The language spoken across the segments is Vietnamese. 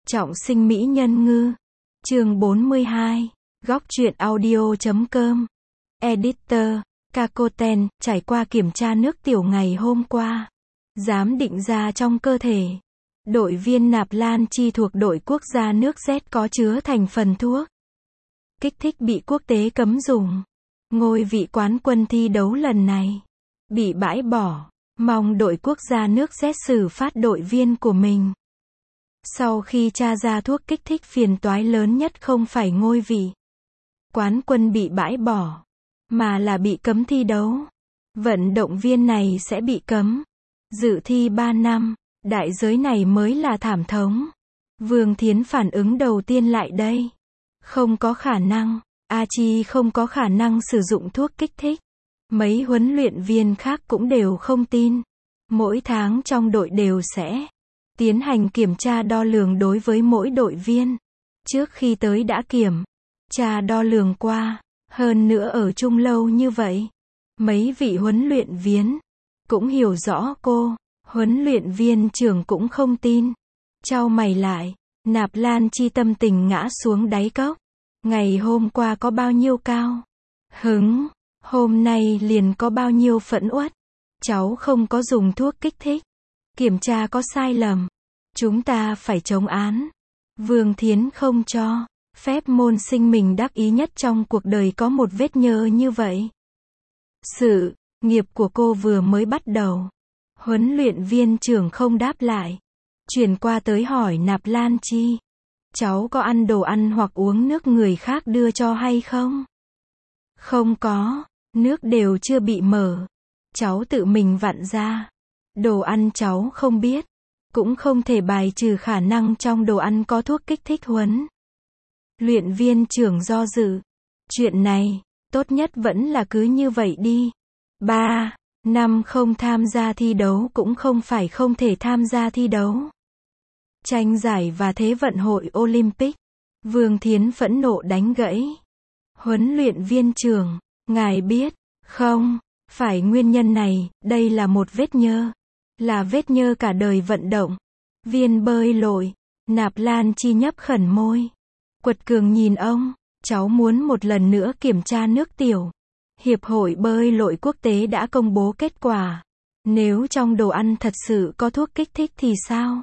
Trọng sinh mỹ nhân ngư. Chương 42. Góc truyện audio.com. Editor. Kakoten, trải qua kiểm tra nước tiểu ngày hôm qua. Giám định ra trong cơ thể. Đội viên Nạp Lan Chi thuộc đội quốc gia nước Z có chứa thành phần thuốc kích thích bị quốc tế cấm dùng. Ngôi vị quán quân thi đấu lần này bị bãi bỏ. Mong đội quốc gia nước Z xử phạt đội viên của mình. Sau khi tra ra thuốc kích thích, phiền toái lớn nhất không phải ngôi vị quán quân bị bãi bỏ, mà là bị cấm thi đấu. Vận động viên này sẽ bị cấm dự thi 3 năm. Đại giới này mới là thảm thống. Vương Thiến phản ứng đầu tiên lại đây. Không có khả năng. A Chi không có khả năng sử dụng thuốc kích thích. Mấy huấn luyện viên khác cũng đều không tin. Mỗi tháng trong đội đều sẽ tiến hành kiểm tra đo lường đối với mỗi đội viên. Trước khi tới đã kiểm tra đo lường qua. Hơn nữa ở chung lâu như vậy, mấy vị huấn luyện viên cũng hiểu rõ cô. Huấn luyện viên trưởng cũng không tin. Chau mày lại, Nạp Lan Chi tâm tình ngã xuống đáy cốc. Ngày hôm qua có bao nhiêu cao hứng, hôm nay liền có bao nhiêu phẫn uất. Cháu không có dùng thuốc kích thích. Kiểm tra có sai lầm. Chúng ta phải chống án. Vương Thiến không cho phép môn sinh mình đắc ý nhất trong cuộc đời có một vết nhơ như vậy. Sự nghiệp của cô vừa mới bắt đầu. Huấn luyện viên trưởng không đáp lại. Chuyển qua tới hỏi Nạp Lan Chi. Cháu có ăn đồ ăn hoặc uống nước người khác đưa cho hay không? Không có. Nước đều chưa bị mở. Cháu tự mình vặn ra. Đồ ăn cháu không biết. Cũng không thể bài trừ khả năng trong đồ ăn có thuốc kích thích. Huấn luyện viên trưởng do dự. Chuyện này, tốt nhất vẫn là cứ như vậy đi. 3 năm không tham gia thi đấu cũng không phải không thể tham gia thi đấu. Tranh giải và Thế vận hội Olympic. Vương Thiến phẫn nộ đánh gãy. Huấn luyện viên trưởng, ngài biết không, phải nguyên nhân này, đây là một vết nhơ. Là vết nhơ cả đời vận động viên bơi lội. Nạp Lan Chi nhấp khẩn môi. Quật cường nhìn ông. Cháu muốn một lần nữa kiểm tra nước tiểu. Hiệp hội bơi lội quốc tế đã công bố kết quả. Nếu trong đồ ăn thật sự có thuốc kích thích thì sao?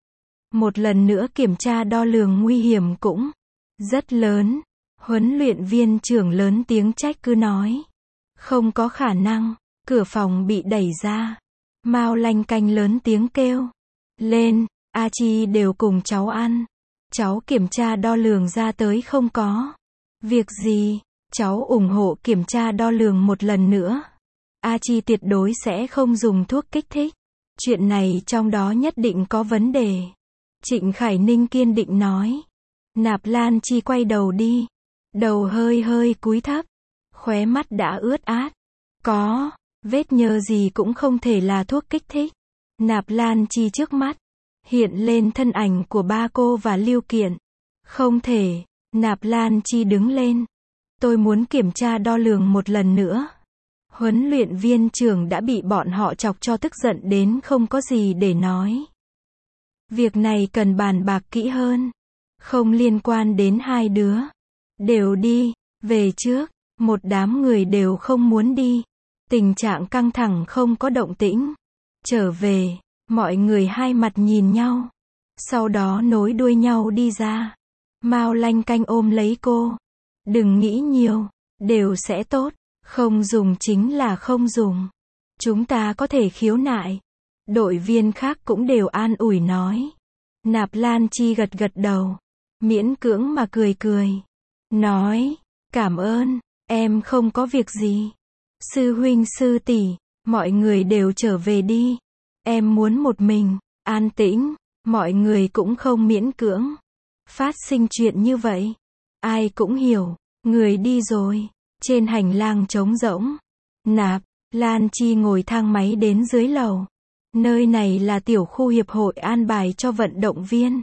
Một lần nữa kiểm tra đo lường nguy hiểm cũng rất lớn. Huấn luyện viên trưởng lớn tiếng trách cứ nói. Không có khả năng. Cửa phòng bị đẩy ra. Mao Lanh Canh lớn tiếng kêu lên. A Chi đều cùng cháu ăn. Cháu kiểm tra đo lường ra tới không có việc gì. Cháu ủng hộ kiểm tra đo lường một lần nữa. A Chi tuyệt đối sẽ không dùng thuốc kích thích. Chuyện này trong đó nhất định có vấn đề. Trịnh Khải Ninh kiên định nói. Nạp Lan Chi quay đầu đi. Đầu hơi hơi cúi thấp. Khóe mắt đã ướt át. Có vết nhơ gì cũng không thể là thuốc kích thích. Nạp Lan Chi trước mắt hiện lên thân ảnh của ba cô và Lưu Kiện. Không thể. Nạp Lan Chi đứng lên. Tôi muốn kiểm tra đo lường một lần nữa. Huấn luyện viên trưởng đã bị bọn họ chọc cho tức giận đến không có gì để nói. Việc này cần bàn bạc kỹ hơn. Không liên quan đến hai đứa. Đều đi, về trước. Một đám người đều không muốn đi. Tình trạng căng thẳng không có động tĩnh. Trở về, mọi người hai mặt nhìn nhau. Sau đó nối đuôi nhau đi ra. Mao Lanh Canh ôm lấy cô. Đừng nghĩ nhiều, đều sẽ tốt. Không dùng chính là không dùng. Chúng ta có thể khiếu nại. Đội viên khác cũng đều an ủi nói. Nạp Lan Chi gật gật đầu. Miễn cưỡng mà cười cười. Nói, cảm ơn, em không có việc gì. Sư huynh sư tỷ, mọi người đều trở về đi. Em muốn một mình, an tĩnh. Mọi người cũng không miễn cưỡng. Phát sinh chuyện như vậy. Ai cũng hiểu. Người đi rồi. Trên hành lang trống rỗng. Nạp Lan Chi ngồi thang máy đến dưới lầu. Nơi này là tiểu khu hiệp hội an bài cho vận động viên.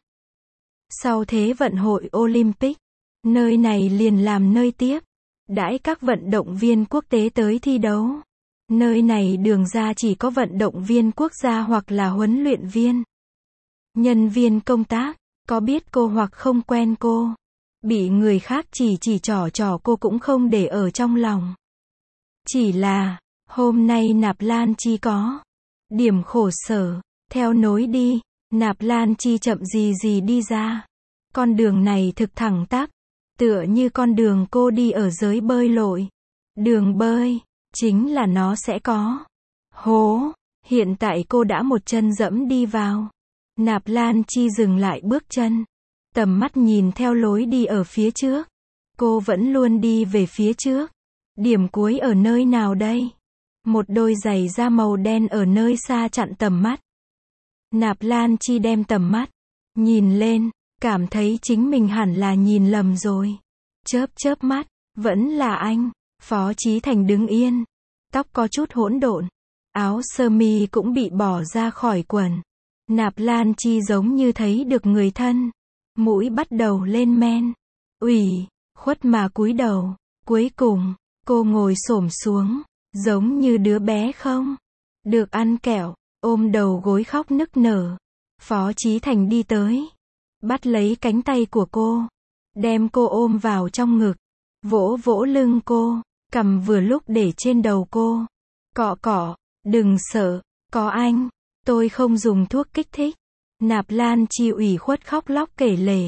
Sau Thế vận hội Olympic, nơi này liền làm nơi tiếp đãi các vận động viên quốc tế tới thi đấu. Nơi này đường ra chỉ có vận động viên quốc gia hoặc là huấn luyện viên, nhân viên công tác. Có biết cô hoặc không quen cô. Bị người khác chỉ trỏ cô cũng không để ở trong lòng. Chỉ là, hôm nay Nạp Lan Chi có điểm khổ sở. Theo nối đi, Nạp Lan Chi chậm gì đi ra. Con đường này thực thẳng tắp, tựa như con đường cô đi ở giới bơi lội. Đường bơi, chính là nó sẽ có hố. Hiện tại cô đã một chân dẫm đi vào. Nạp Lan Chi dừng lại bước chân. Tầm mắt nhìn theo lối đi ở phía trước. Cô vẫn luôn đi về phía trước. Điểm cuối ở nơi nào đây? Một đôi giày da màu đen ở nơi xa chặn tầm mắt. Nạp Lan Chi đem tầm mắt nhìn lên, cảm thấy chính mình hẳn là nhìn lầm rồi. Chớp mắt, vẫn là anh. Phó Chí Thành đứng yên, tóc có chút hỗn độn, áo sơ mi cũng bị bỏ ra khỏi quần. Nạp Lan Chi giống như thấy được người thân, mũi bắt đầu lên men, ủy khuất mà cúi đầu. Cuối cùng, cô ngồi xổm xuống, giống như đứa bé không được ăn kẹo, ôm đầu gối khóc nức nở. Phó Chí Thành đi tới, bắt lấy cánh tay của cô, đem cô ôm vào trong ngực, vỗ lưng cô, cầm vừa lúc để trên đầu cô. Cọ, đừng sợ, có anh, tôi không dùng thuốc kích thích. Nạp Lan Chi ủy khuất khóc lóc kể lể.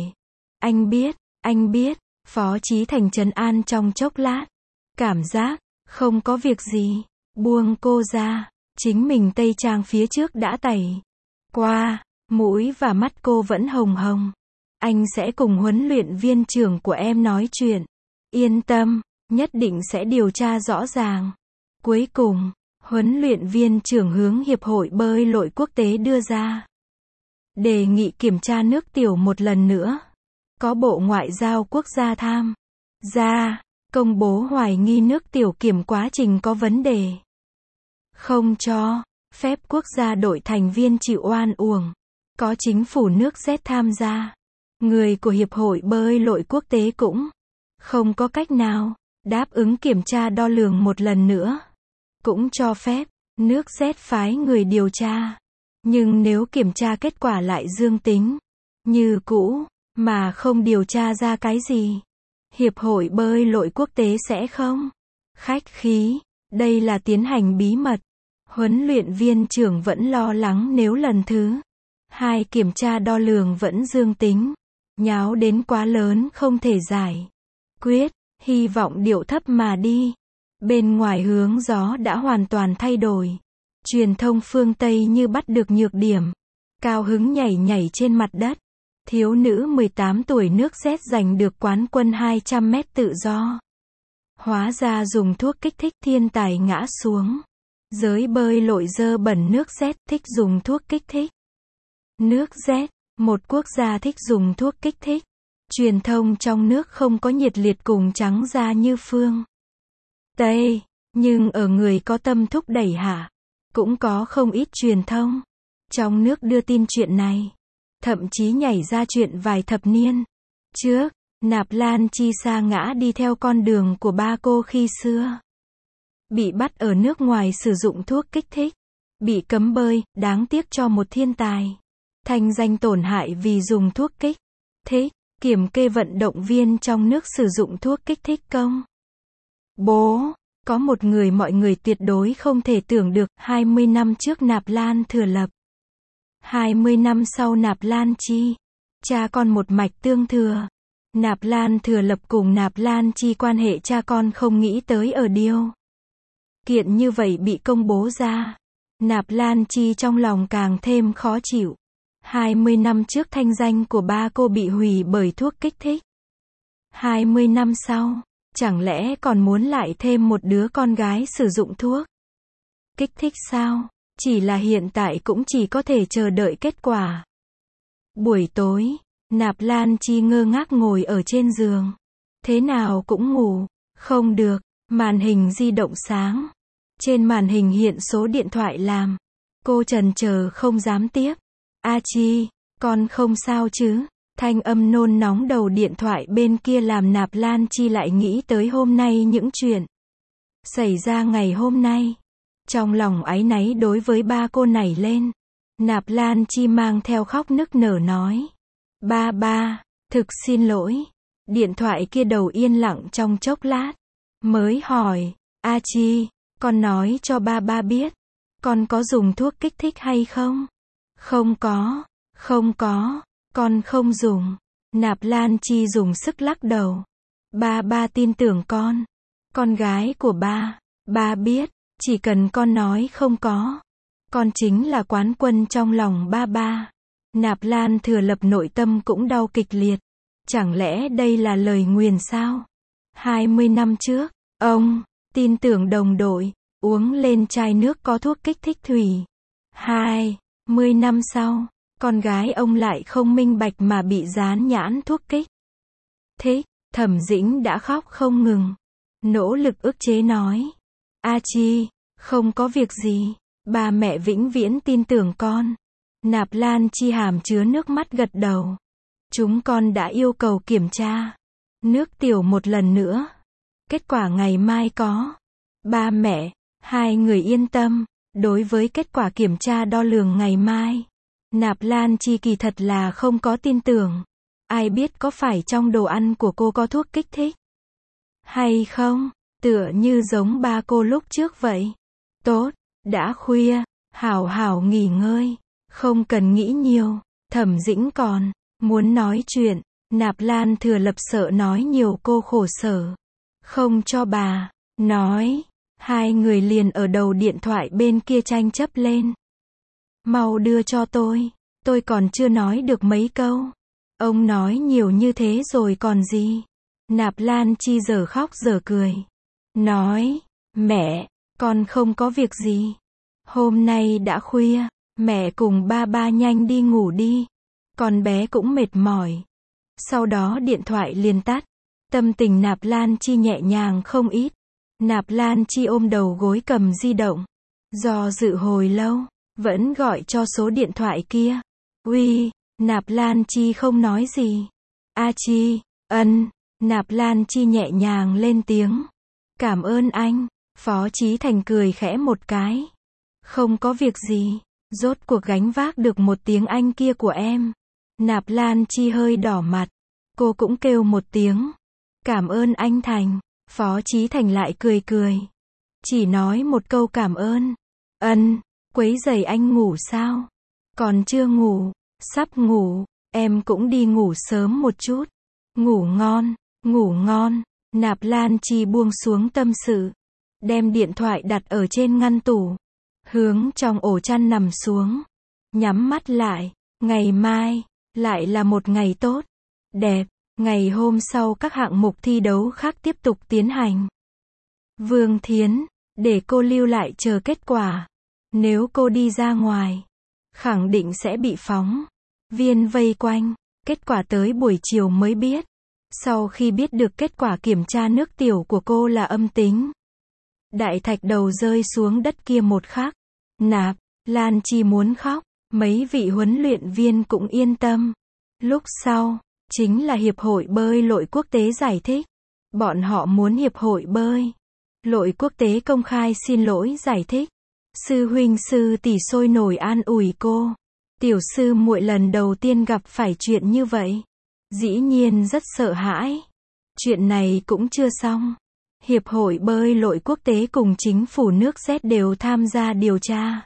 Anh biết, Phó Chí Thành trấn an trong chốc lát. Cảm giác, không có việc gì, buông cô ra, chính mình tây trang phía trước đã tẩy qua, mũi và mắt cô vẫn hồng hồng. Anh sẽ cùng huấn luyện viên trưởng của em nói chuyện. Yên tâm, nhất định sẽ điều tra rõ ràng. Cuối cùng, huấn luyện viên trưởng hướng Hiệp hội bơi lội quốc tế đưa ra đề nghị kiểm tra nước tiểu một lần nữa. Có Bộ Ngoại giao quốc gia tham gia, công bố hoài nghi nước tiểu kiểm quá trình có vấn đề. Không cho phép quốc gia đội thành viên chịu oan uổng. Có chính phủ nước Z tham gia. Người của Hiệp hội bơi lội quốc tế cũng không có cách nào đáp ứng kiểm tra đo lường một lần nữa. Cũng cho phép nước Z phái người điều tra. Nhưng nếu kiểm tra kết quả lại dương tính như cũ, mà không điều tra ra cái gì, Hiệp hội bơi lội quốc tế sẽ không khách khí. Đây là tiến hành bí mật. Huấn luyện viên trưởng vẫn lo lắng nếu lần thứ 2 kiểm tra đo lường vẫn dương tính, nháo đến quá lớn không thể giải quyết, hy vọng điệu thấp mà đi. Bên ngoài hướng gió đã hoàn toàn thay đổi. Truyền thông phương Tây như bắt được nhược điểm, cao hứng nhảy trên mặt đất. Thiếu nữ 18 tuổi nước Z giành được quán quân 200 mét tự do. Hóa ra dùng thuốc kích thích, thiên tài ngã xuống. Giới bơi lội dơ bẩn, nước Z thích dùng thuốc kích thích. Nước Z, một quốc gia thích dùng thuốc kích thích. Truyền thông trong nước không có nhiệt liệt cùng trắng da như phương Tây, nhưng ở người có tâm thúc đẩy hạ, cũng có không ít truyền thông trong nước đưa tin chuyện này. Thậm chí nhảy ra chuyện vài thập niên trước, Nạp Lan Chi sa ngã đi theo con đường của ba cô khi xưa. Bị bắt ở nước ngoài sử dụng thuốc kích thích, bị cấm bơi, đáng tiếc cho một thiên tài. Thanh danh tổn hại vì dùng thuốc kích thích, kiểm kê vận động viên trong nước sử dụng thuốc kích thích công bố. Có một người mọi người tuyệt đối không thể tưởng được, 20 năm trước Nạp Lan Thừa Lập, 20 năm sau Nạp Lan Chi, cha con một mạch tương thừa. Nạp Lan Thừa Lập cùng Nạp Lan Chi quan hệ cha con không nghĩ tới ở điều kiện như vậy bị công bố ra. Nạp Lan Chi trong lòng càng thêm khó chịu. 20 năm trước thanh danh của ba cô bị hủy bởi thuốc kích thích. 20 năm sau, chẳng lẽ còn muốn lại thêm một đứa con gái sử dụng thuốc kích thích sao? Chỉ là hiện tại cũng chỉ có thể chờ đợi kết quả. Buổi tối, Nạp Lan Chi ngơ ngác ngồi ở trên giường. Thế nào cũng ngủ không được, màn hình di động sáng. Trên màn hình hiện số điện thoại làm. Cô trần chờ không dám tiếp. A Chi, con không sao chứ? Thanh âm nôn nóng đầu điện thoại bên kia làm Nạp Lan Chi lại nghĩ tới hôm nay những chuyện xảy ra ngày hôm nay. Trong lòng áy náy đối với ba cô nảy lên. Nạp Lan Chi mang theo khóc nức nở nói. Ba ba, thực xin lỗi. Điện thoại kia đầu yên lặng trong chốc lát. Mới hỏi, A Chi, con nói cho ba ba biết. Con có dùng thuốc kích thích hay không? Không có, con không dùng. Nạp Lan Chi dùng sức lắc đầu. Ba tin tưởng con. Con gái của ba biết, chỉ cần con nói không có. Con chính là quán quân trong lòng ba. Nạp Lan Thừa Lập nội tâm cũng đau kịch liệt. Chẳng lẽ đây là lời nguyền sao? 20 năm trước, ông tin tưởng đồng đội, uống lên chai nước có thuốc kích thích thủy. 20 năm sau, con gái ông lại không minh bạch mà bị dán nhãn thuốc kích thích. Thẩm Dĩnh đã khóc không ngừng. Nỗ lực ức chế nói. A Chi, không có việc gì. Ba mẹ vĩnh viễn tin tưởng con. Nạp Lan Chi hàm chứa nước mắt gật đầu. Chúng con đã yêu cầu kiểm tra nước tiểu một lần nữa. Kết quả ngày mai có. Ba mẹ, hai người yên tâm. Đối với kết quả kiểm tra đo lường ngày mai, Nạp Lan Chi kỳ thật là không có tin tưởng. Ai biết có phải trong đồ ăn của cô có thuốc kích thích hay không? Tựa như giống ba cô lúc trước vậy. Tốt, đã khuya, hảo hảo nghỉ ngơi. Không cần nghĩ nhiều. Thẩm Dĩnh còn muốn nói chuyện. Nạp Lan Thừa Lập sợ nói nhiều cô khổ sở. Không cho bà nói. Hai người liền ở đầu điện thoại bên kia tranh chấp lên. Mau đưa cho tôi còn chưa nói được mấy câu. Ông nói nhiều như thế rồi còn gì. Nạp Lan Chi giờ khóc giờ cười. Nói, mẹ, con không có việc gì. Hôm nay đã khuya, mẹ cùng ba nhanh đi ngủ đi. Con bé cũng mệt mỏi. Sau đó điện thoại liền tắt. Tâm tình Nạp Lan Chi nhẹ nhàng không ít. Nạp Lan Chi ôm đầu gối cầm di động. Do dự hồi lâu, vẫn gọi cho số điện thoại kia. Uy, Nạp Lan Chi không nói gì. A Chi, Nạp Lan Chi nhẹ nhàng lên tiếng. Cảm ơn anh. Phó Chí Thành cười khẽ một cái. Không có việc gì. Rốt cuộc gánh vác được một tiếng Anh kia của em. Nạp Lan Chi hơi đỏ mặt. Cô cũng kêu một tiếng. Cảm ơn anh Thành. Phó Chí Thành lại cười. Chỉ nói một câu cảm ơn. Quấy rầy anh ngủ sao? Còn chưa ngủ. Sắp ngủ. Em cũng đi ngủ sớm một chút. Ngủ ngon. Nạp Lan Chi buông xuống tâm sự. Đem điện thoại đặt ở trên ngăn tủ. Hướng trong ổ chăn nằm xuống. Nhắm mắt lại. Ngày mai, lại là một ngày tốt. Đẹp. Ngày hôm sau các hạng mục thi đấu khác tiếp tục tiến hành. Vương Thiến, để cô lưu lại chờ kết quả. Nếu cô đi ra ngoài, khẳng định sẽ bị phóng viên vây quanh. Kết quả tới buổi chiều mới biết. Sau khi biết được kết quả kiểm tra nước tiểu của cô là âm tính, đại thạch đầu rơi xuống đất kia một khắc. Nạp Lan Chi muốn khóc. Mấy vị huấn luyện viên cũng yên tâm. Lúc sau, chính là Hiệp hội bơi lội quốc tế giải thích. Bọn họ muốn Hiệp hội bơi lội quốc tế công khai xin lỗi giải thích. Sư huynh sư tỷ sôi nổi an ủi cô. Tiểu sư muội lần đầu tiên gặp phải chuyện như vậy. Dĩ nhiên rất sợ hãi. Chuyện này cũng chưa xong. Hiệp hội bơi lội quốc tế cùng chính phủ nước Z đều tham gia điều tra.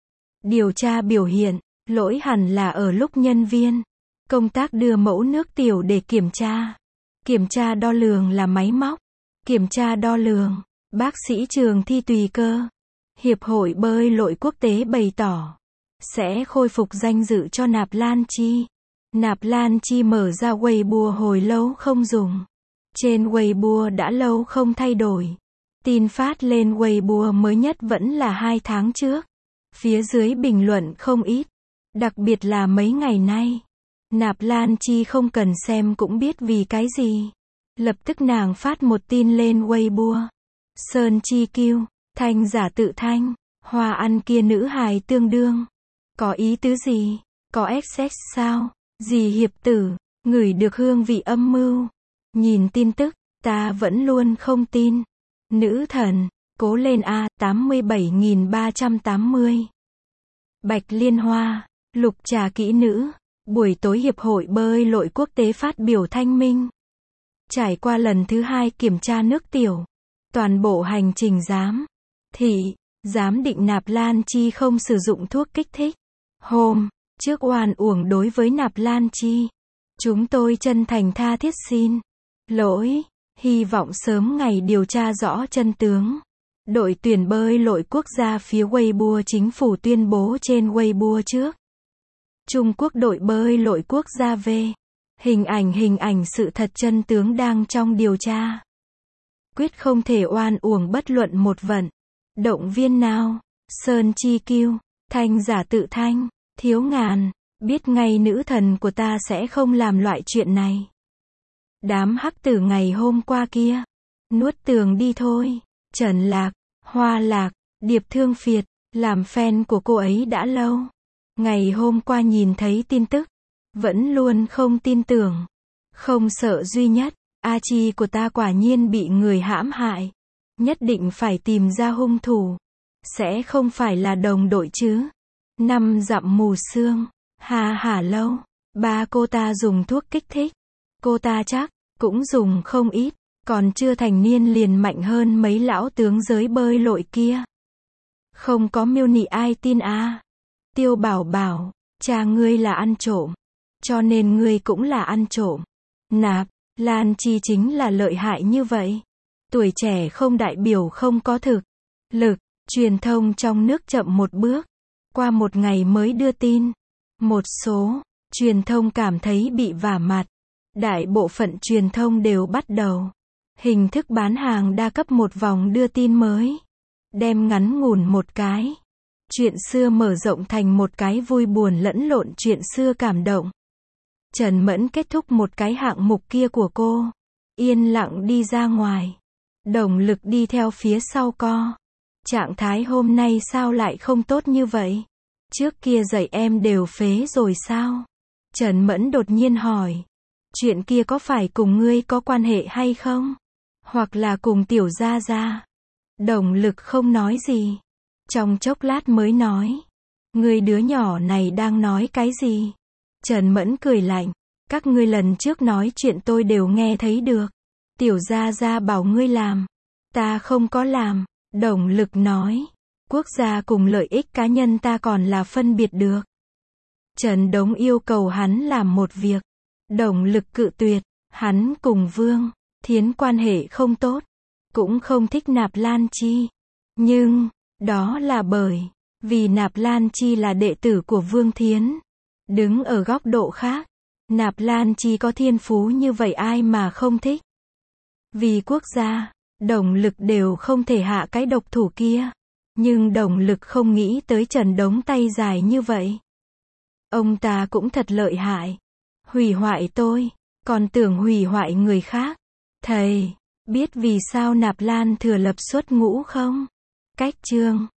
Điều tra biểu hiện, lỗi hẳn là ở lúc nhân viên công tác đưa mẫu nước tiểu để kiểm tra. Kiểm tra đo lường là máy móc. Kiểm tra đo lường, bác sĩ trường thi tùy cơ. Hiệp hội bơi lội quốc tế bày tỏ sẽ khôi phục danh dự cho Nạp Lan Chi. Nạp Lan Chi mở ra Weibo hồi lâu không dùng. Trên Weibo đã lâu không thay đổi. Tin phát lên Weibo mới nhất vẫn là 2 tháng trước. Phía dưới bình luận không ít. Đặc biệt là mấy ngày nay. Nạp Lan Chi không cần xem cũng biết vì cái gì. Lập tức nàng phát một tin lên Weibo. Sơn Chi Kiêu, thanh giả tự thanh, hoa ăn kia nữ hài tương đương. Có ý tứ gì? Có XX sao? Gì hiệp tử, ngửi được hương vị âm mưu. Nhìn tin tức, ta vẫn luôn không tin. Nữ thần, cố lên A, 87.380. Bạch Liên Hoa, lục trà kỹ nữ, Buổi tối Hiệp hội Bơi lội Quốc tế phát biểu thanh minh. Trải qua lần thứ 2 kiểm tra nước tiểu, toàn bộ hành trình giám định Nạp Lan Chi không sử dụng thuốc kích thích. Hôm trước oan uổng đối với Nạp Lan Chi. Chúng tôi chân thành tha thiết xin lỗi, hy vọng sớm ngày điều tra rõ chân tướng. Đội tuyển bơi lội quốc gia phía Weibo chính phủ tuyên bố trên Weibo trước. Trung Quốc đội bơi lội quốc gia về. Hình ảnh sự thật chân tướng đang trong điều tra. Quyết không thể oan uổng bất luận một vận động viên nào. Sơn Chi Kiêu, thanh giả tự thanh, Thiếu Ngàn, biết ngay nữ thần của ta sẽ không làm loại chuyện này. Đám hắc tử ngày hôm qua kia, nuốt tường đi thôi. Trần Lạc, Hoa Lạc, Điệp Thương Phiệt, làm fan của cô ấy đã lâu. Ngày hôm qua nhìn thấy tin tức, vẫn luôn không tin tưởng. Không sợ duy nhất, A Chi của ta quả nhiên bị người hãm hại. Nhất định phải tìm ra hung thủ. Sẽ không phải là đồng đội chứ. 5 dặm mù sương. Hà lâu. Ba cô ta dùng thuốc kích thích. Cô ta chắc cũng dùng không ít. Còn chưa thành niên liền mạnh hơn mấy lão tướng giới bơi lội kia. Không có mưu nị ai tin à. Tiêu Bảo bảo, cha ngươi là ăn trộm. Cho nên ngươi cũng là ăn trộm. Nạp Lan Chi chính là lợi hại như vậy. Tuổi trẻ không đại biểu không có thực lực. Truyền thông trong nước chậm một bước. Qua một ngày mới đưa tin. Một số truyền thông cảm thấy bị vả mặt. Đại bộ phận truyền thông đều bắt đầu hình thức bán hàng đa cấp một vòng đưa tin mới. Đem ngắn ngủn một cái chuyện xưa mở rộng thành một cái vui buồn lẫn lộn chuyện xưa cảm động. Trần Mẫn kết thúc một cái hạng mục kia của cô. Yên lặng đi ra ngoài. Đồng Lực đi theo phía sau co. Trạng thái hôm nay sao lại không tốt như vậy? Trước kia giày em đều phế rồi sao? Trần Mẫn đột nhiên hỏi. Chuyện kia có phải cùng ngươi có quan hệ hay không? Hoặc là cùng Tiểu Gia Gia? Đồng Lực không nói gì. Trong chốc lát mới nói. Ngươi đứa nhỏ này đang nói cái gì? Trần Mẫn cười lạnh. Các ngươi lần trước nói chuyện tôi đều nghe thấy được. Tiểu Gia Gia bảo ngươi làm. Ta không có làm. Đồng Lực nói. Quốc gia cùng lợi ích cá nhân ta còn là phân biệt được. Trần Đống yêu cầu hắn làm một việc. Đồng Lực cự tuyệt. Hắn cùng Vương Thiến quan hệ không tốt. Cũng không thích Nạp Lan Chi. Nhưng, đó là bởi vì Nạp Lan Chi là đệ tử của Vương Thiến. Đứng ở góc độ khác, Nạp Lan Chi có thiên phú như vậy ai mà không thích. Vì quốc gia, Đồng Lực đều không thể hạ cái độc thủ kia. Nhưng Đồng Lực không nghĩ tới Trần Đống tay dài như vậy. Ông ta cũng thật lợi hại. Hủy hoại tôi, còn tưởng hủy hoại người khác. Thầy biết vì sao Nạp Lan Thừa lập xuất ngũ không? Cách chương